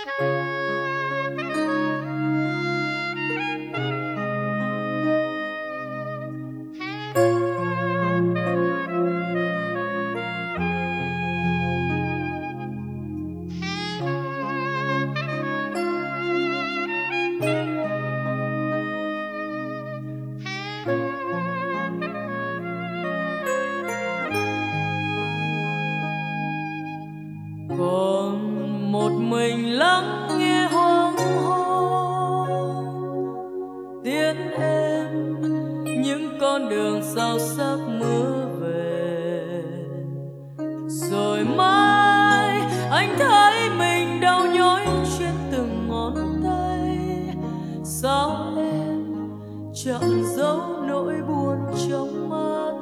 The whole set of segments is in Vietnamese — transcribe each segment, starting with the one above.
Còn một mình lắng nghe hoang hôn tiễn em những con đường sao sắc mưa về. Rồi mai anh thấy mình đau nhói trên từng ngón tay. Sao em chẳng giấu nỗi buồn trong mắt?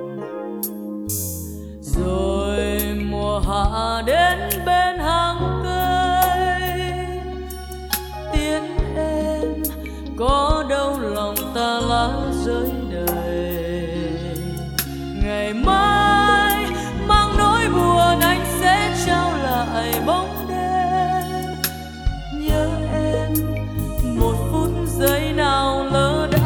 Rồi mùa hạ đến bên hàng cây tiễn em, có đâu lòng ta lá rơi đầy. Ngày mai mang nỗi buồn anh sẽ trao lại bóng đêm. Nhớ em một phút giây nào lỡ đãng.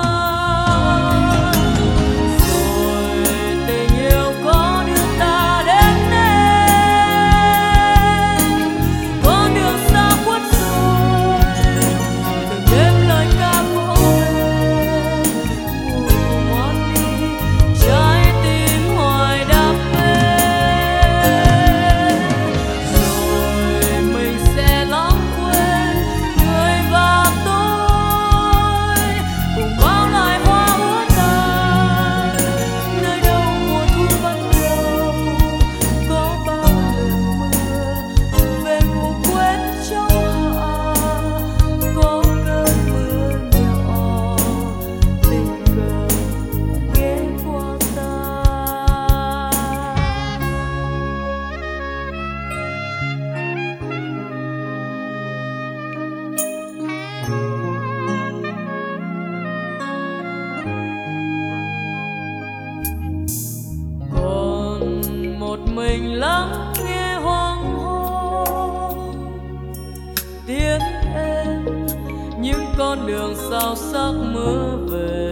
Mình lắng nghe hoang hôn tiễn em những con đường sao sắc mưa về.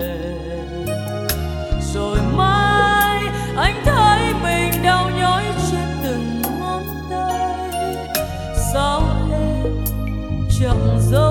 Rồi mai anh thấy mình đau nhói trên từng ngón tay. Sao em chẳng giấu